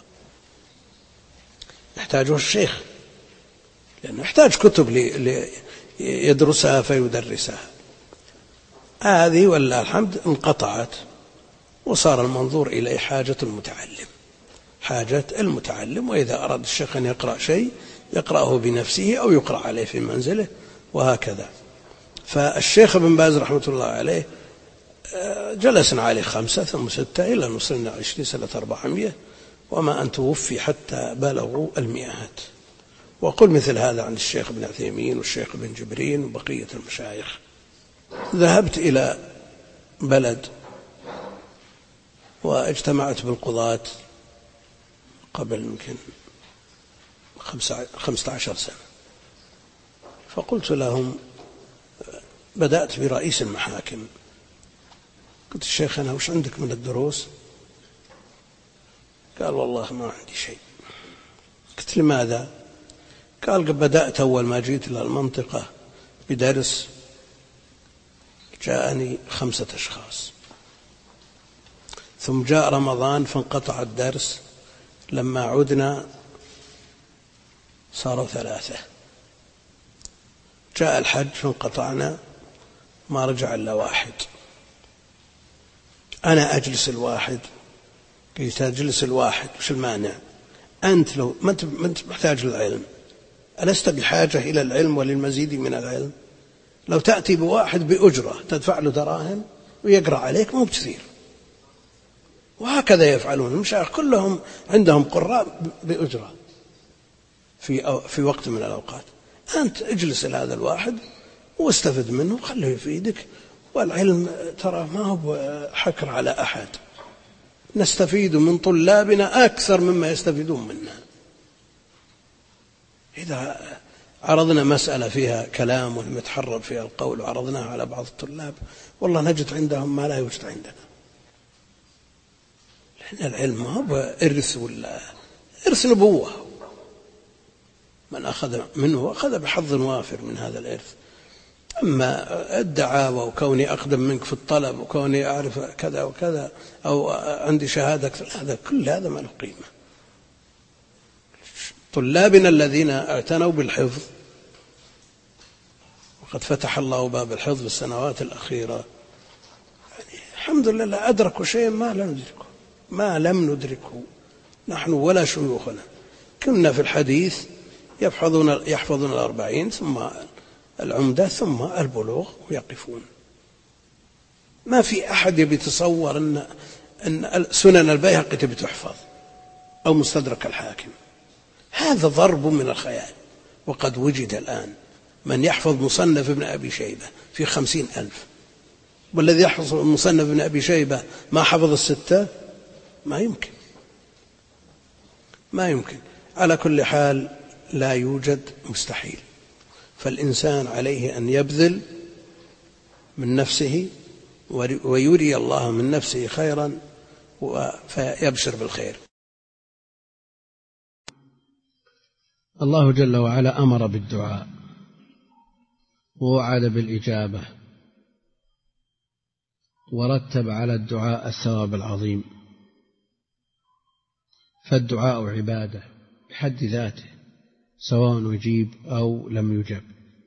Speaker 2: يحتاجه الشيخ، لأنه يحتاج كتب ليدرسها فيدرسها. هذه والله الحمد انقطعت، وصار المنظور إلى حاجة المتعلم، حاجة المتعلم. وإذا أراد الشيخ أن يقرأ شيء يقرأه بنفسه أو يقرأ عليه في منزله وهكذا. فالشيخ ابن باز رحمة الله عليه جلسنا عليه خمسة ثم ستة إلى وصلنا عشرين سنة أربعمائة، وما أن توفي حتى بلغوا المئات. وقل مثل هذا عن الشيخ ابن عثيمين والشيخ ابن جبرين وبقية المشايخ. ذهبت إلى بلد واجتمعت بالقضاة قبل يمكن خمسة عشر سنة. فقلت لهم، بدأت برئيس المحاكم، قلت الشيخ أنا وش عندك من الدروس؟ قال والله ما عندي شيء. قلت لماذا؟ قال بدأت أول ما جيت إلى المنطقة بدرس، جاءني خمسة أشخاص، ثم جاء رمضان فانقطع الدرس، لما عدنا صاروا ثلاثة، جاء الحج فانقطعنا ما رجع إلا واحد. أنا أجلس الواحد، قلت أجلس الواحد وش المانع؟ أنت لو ما أنت محتاج للعلم، ألست بحاجة إلى العلم وللمزيد من العلم؟ لو تأتي بواحد بأجرة تدفع له دراهم ويقرأ عليك مو بكثير. وهكذا يفعلون المشايخ كلهم، عندهم قراء بأجرة في في وقت من الأوقات. أنت اجلس إلى هذا الواحد واستفد منه وخليه يفيدك، والعلم ترى ما هو حكر على أحد، نستفيد من طلابنا أكثر مما يستفيدون منا. إذا عرضنا مسألة فيها كلام ومتحرر فيها القول وعرضناها على بعض الطلاب، والله نجد عندهم ما لا يوجد عندنا، لأن العلم ما هو إرث ولا إرث نبوة، من أخذ منه أخذ بحظ وافر من هذا الإرث. أما الدعاوى وكوني أقدم منك في الطلب وكوني أعرف كذا وكذا أو عندي شهادة، هذا كل هذا ما له قيمة. طلابنا الذين اعتنوا بالحفظ، وقد فتح الله باب الحفظ في السنوات الأخيرة، يعني الحمد لله أدركوا شيء ما لم ندركه ما لم ندركه نحن ولا شيوخنا. كنا في الحديث يحفظون يحفظون الأربعين ثم العمدة ثم البلوغ ويقفون. ما في أحد يتصور أن أن سنن البيهقي تبي تحفظ أو مستدرك الحاكم، هذا ضرب من الخيال. وقد وجد الآن من يحفظ مصنف ابن أبي شيبة في خمسين ألف، والذي يحفظ مصنف ابن أبي شيبة ما حفظ الستة، ما يمكن ما يمكن. على كل حال لا يوجد مستحيل، فالإنسان عليه أن يبذل من نفسه ويري الله من نفسه خيرا فيبشر بالخير.
Speaker 3: الله جل وعلا أمر بالدعاء ووعد بالإجابة، ورتب على الدعاء الثواب العظيم. فالدعاء عبادة بحد ذاته، سواء يجيب أو لم يجب،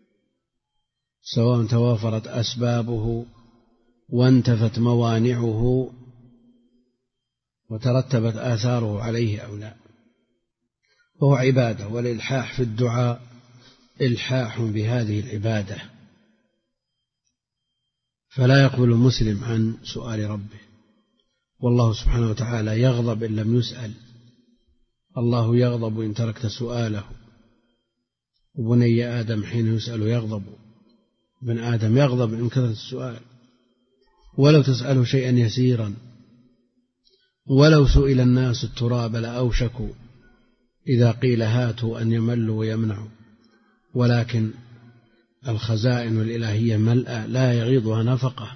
Speaker 3: سواء توافرت أسبابه وانتفت موانعه وترتبت آثاره عليه أو لا، وهو عبادة. والإلحاح في الدعاء إلحاح بهذه العبادة، فلا يقبل المسلم عن سؤال ربه، والله سبحانه وتعالى يغضب إن لم يسأل. الله يغضب إن تركت سؤاله، وبني آدم حين يسأل يغضب. ابن آدم يغضب إن كثرت السؤال، ولو تسأله شيئا يسيرا، ولو سئل الناس التراب لأوشكوا إذا قيل هاتوا أن يملوا ويمنعوا. ولكن الخزائن الإلهية ملأى لا يغيضها نفقة.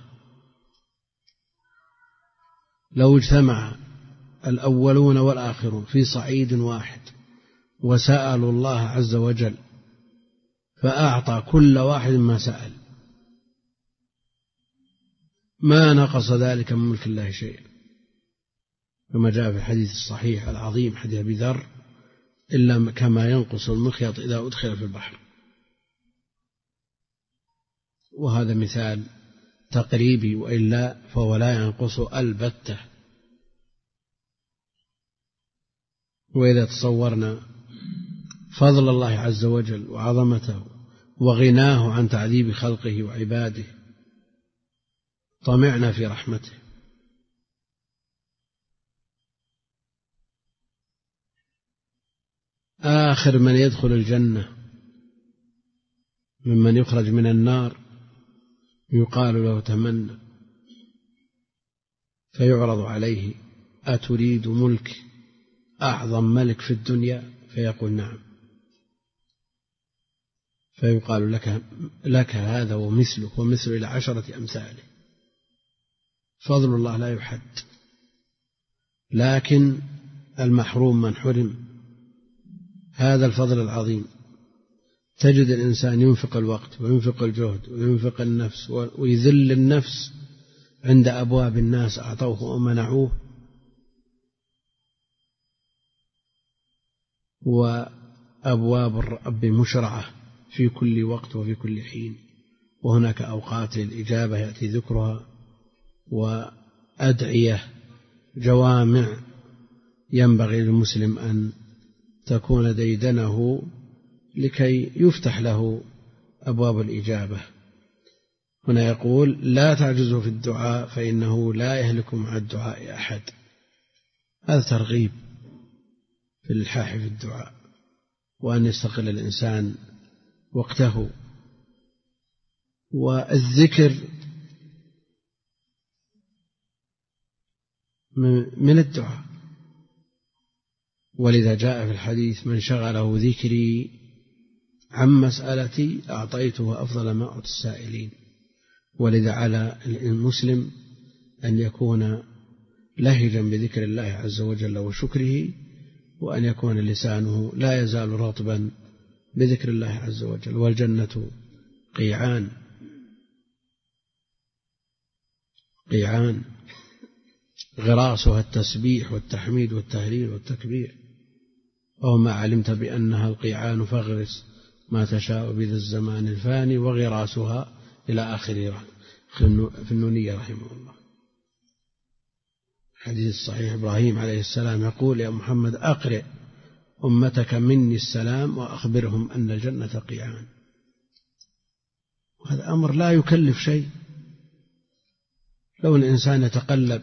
Speaker 3: لو اجتمع الأولون والآخرون في صعيد واحد وسألوا الله عز وجل فأعطى كل واحد ما سأل، ما نقص ذلك من ملك الله شيئا، كما جاء في الحديث الصحيح العظيم حديث أبي ذر: إلا كما ينقص المخيط إذا أدخل في البحر. وهذا مثال تقريبي، وإلا فهو لا ينقص البتة. وإذا تصورنا فضل الله عز وجل وعظمته وغناه عن تعذيب خلقه وعباده طمعنا في رحمته. آخر من يدخل الجنة ممن يخرج من النار يقال له تمنى، فيعرض عليه: أتريد ملك أعظم ملك في الدنيا؟ فيقول نعم. فيقال لك, لك هذا ومثله ومثل إلى عشرة أمثاله. فضل الله لا يحد، لكن المحروم من حرم هذا الفضل العظيم. تجد الإنسان ينفق الوقت وينفق الجهد وينفق النفس ويذل النفس عند أبواب الناس أعطوه ومنعوه، وأبواب الرب مشرعة في كل وقت وفي كل حين، وهناك أوقات للإجابة يأتي ذكرها، وأدعية جوامع ينبغي للمسلم أن تكون ديدنه لكي يفتح له أبواب الإجابة. هنا يقول لا تعجزوا في الدعاء فإنه لا يهلك مع الدعاء أحد. هذا ترغيب في الإلحاح في الدعاء، وأن يستقل الإنسان وقته. والذكر من الدعاء، ولذا جاء في الحديث من شغله ذكري عن مسألتي أعطيته أفضل ما أعطي السائلين. ولذا على المسلم أن يكون لهجا بذكر الله عز وجل وشكره، وأن يكون لسانه لا يزال رطبا بذكر الله عز وجل. والجنة قيعان قيعان غراسها التسبيح والتحميد والتهليل والتكبير، وما علمت بأنها القيعان فاغرس ما تشاء بذا الزمان الفاني وغراسها إلى آخره في النونية رحمه الله. حديث صحيح إبراهيم عليه السلام يقول يا محمد أقرئ أمتك مني السلام وأخبرهم أن الجنة قيعان. وهذا أمر لا يكلف شيء. لو الإنسان يتقلب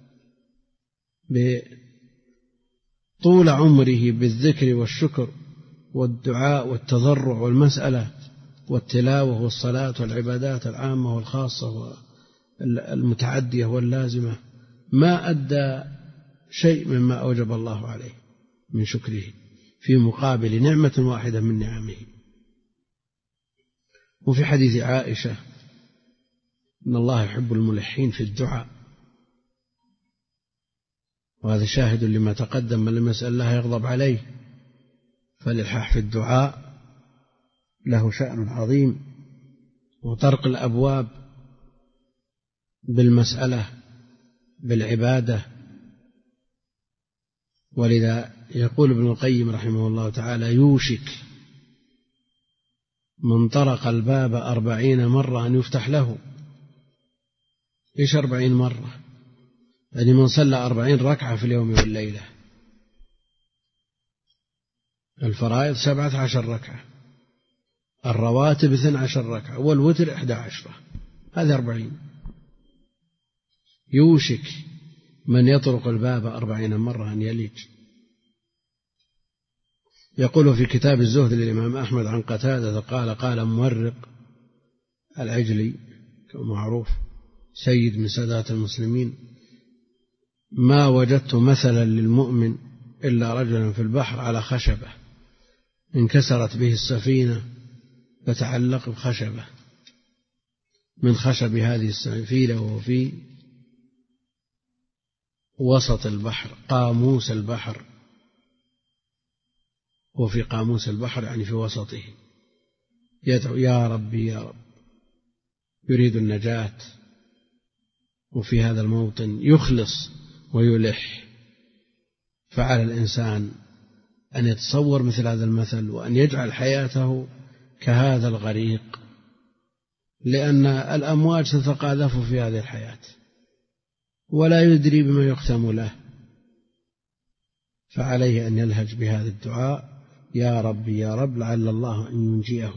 Speaker 3: بطول عمره بالذكر والشكر والدعاء والتضرع والمسألة والتلاوة والصلاة والعبادات العامة والخاصة والمتعدية واللازمة، ما أدى شيء مما أوجب الله عليه من شكره في مقابل نعمة واحدة من نعمه. وفي حديث عائشة إن الله يحب الملحين في الدعاء، وهذا شاهد لما تقدم، من لم يسأل الله يغضب عليه. فالإلحاح في الدعاء له شأن عظيم، وطرق الأبواب بالمسألة بالعبادة. ولذا يقول ابن القيم رحمه الله تعالى يوشك من طرق الباب أربعين مرة أن يفتح له. إيش أربعين مرة؟ يعني من صلى أربعين ركعة في اليوم والليلة. الفرائض سبعة عشر ركعة، الرواتب اثنى عشر ركعة، والوتر إحدى عشرة، هذه أربعين. يوشك من يطرق الباب أربعين مرة أن يلج. يقول في كتاب الزهد للإمام أحمد عن قتادة قال قال مورق العجلي معروف سيد من سادات المسلمين ما وجدت مثلا للمؤمن إلا رجلا في البحر على خشبة انكسرت به السفينة فتعلق بخشبة من خشب هذه السفينة، وهو في وسط البحر قاموس البحر، وفي قاموس البحر يعني في وسطه، يدعو يا ربي يا رب يريد النجاة. وفي هذا الموطن يخلص ويلح. فعلى الإنسان أن يتصور مثل هذا المثل، وأن يجعل حياته كهذا الغريق، لأن الأمواج تتقاذف في هذه الحياة ولا يدري بما يختم له. فعليه أن يلهج بهذا الدعاء يا ربي يا رب لعل الله أن ينجيه.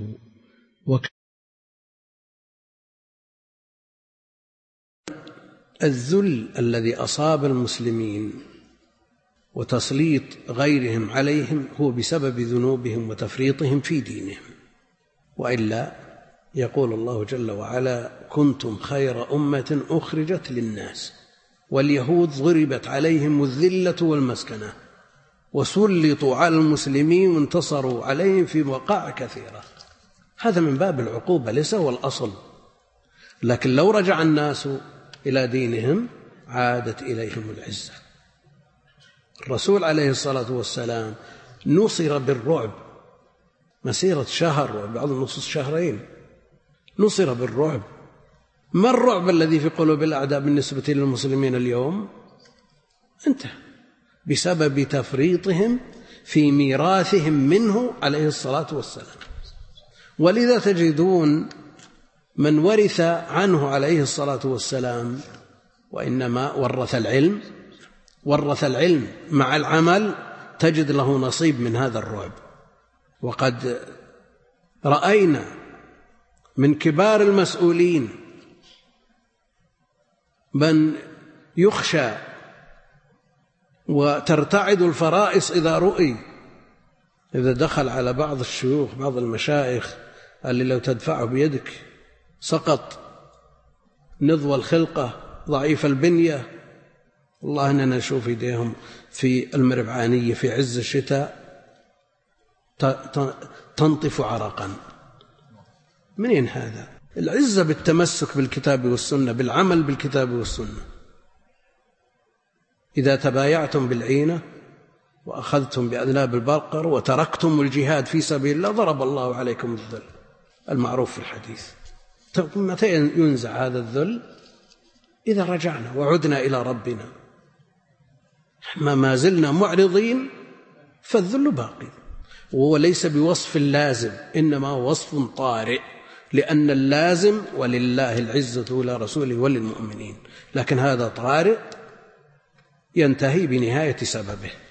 Speaker 2: الذل الذي أصاب المسلمين وتسليط غيرهم عليهم هو بسبب ذنوبهم وتفريطهم في دينهم، وإلا يقول الله جل وعلا كنتم خير أمة أخرجت للناس. واليهود ضربت عليهم الذلة والمسكنة وسلطوا على المسلمين وانتصروا عليهم في مواقع كثيرة. هذا من باب العقوبة ليس هو الأصل. لكن لو رجع الناس إلى دينهم عادت إليهم العزة. الرسول عليه الصلاة والسلام نصر بالرعب مسيرة شهر وبعض النصوص شهرين، نصر بالرعب. ما الرعب الذي في قلوب الأعداء بالنسبة للمسلمين اليوم؟ انتهى بسبب تفريطهم في ميراثهم منه عليه الصلاة والسلام. ولذا تجدون من ورث عنه عليه الصلاة والسلام وإنما ورث العلم ورث العلم مع العمل تجد له نصيب من هذا الرعب. وقد رأينا من كبار المسؤولين من يخشى وترتعد الفرائص إذا رؤي، إذا دخل على بعض الشيوخ بعض المشايخ قال لي لو تدفعه بيدك سقط، نضوى الخلقة ضعيف البنية. والله أننا نشوف يديهم في المربعانية في عز الشتاء تنطف عرقا. منين هذا؟ العزة بالتمسك بالكتاب والسنة، بالعمل بالكتاب والسنة. إذا تبايعتم بالعينة وأخذتم بأذناب البقر وتركتم الجهاد في سبيل الله ضرب الله عليكم الذل المعروف في الحديث. متى ينزع هذا الذل؟ إذا رجعنا وعدنا إلى ربنا. ما زلنا معرضين فالذل باقي، وهو ليس بوصف لازم إنما وصف طارئ، لأن اللازم ولله العزة ولرسوله وللمؤمنين، لكن هذا طارئ ينتهي بنهاية سببه.